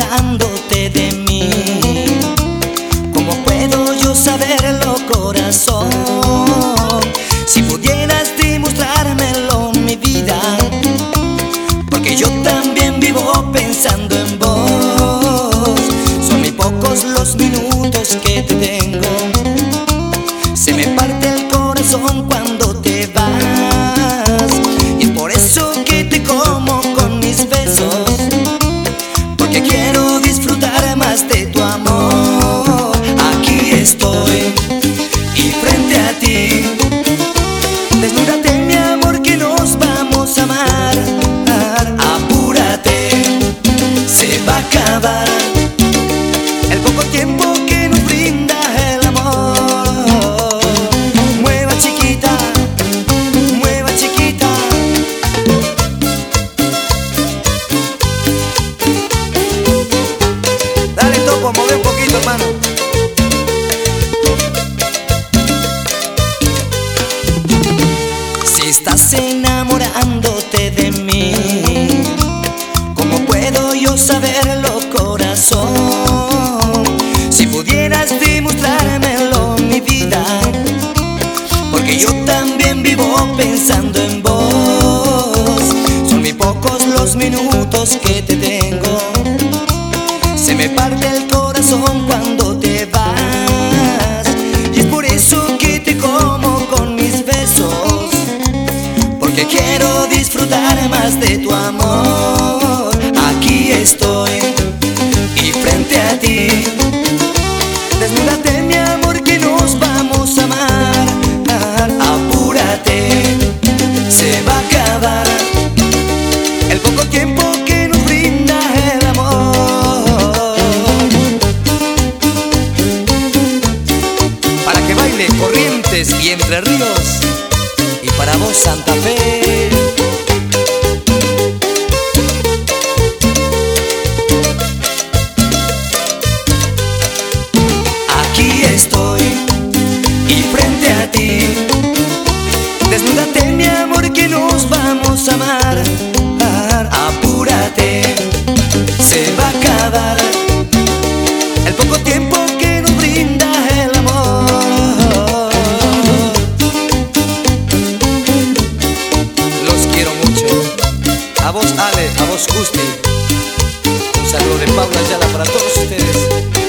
enamorándote de mí. ¿Cómo puedo yo saberlo, corazón? Si pudieras demostrármelo, mi vida, porque yo también vivo pensando en vos. Son muy pocos los minutos que te tengo. Se me parte el corazón cuando te vas, y es por eso que te como con mis besos, porque quiero disfrutar más de tu amor. Aquí estoy y frente a ti, desnúdate mi amor, que nos vamos a amar. Apúrate, se va a acabar el poco tiempo que nos brinda el amor. Mueva chiquita, mueva chiquita. Dale topo, mueve un poquito, hermano. Si estás enamorándote de mí, ¿cómo puedo yo saberlo, corazón? Si pudieras demostrármelo, mi vida, porque yo también vivo pensando en vos. Son muy pocos los minutos que te tengo. Se me parte el corazón cuando te vas, y es por eso que te como con mis besos, porque quiero disfrutar más de tu amor. Aquí estoy y frente a ti, desnúdate mi amor, que nos vamos a amar. Apúrate, se va a acabar el poco tiempo que nos brinda el amor. Para que baile Corrientes y Entre Ríos, y para vos Santa Fe. Aquí estoy y frente a ti, desnúdate mi amor, que nos vamos a amar. Apúrate, se va a acabar el poco tiempo que nos brinda el amor. Los quiero mucho. A vos Ale, a vos Justi. Un saludo de Paula Ayala para todos ustedes.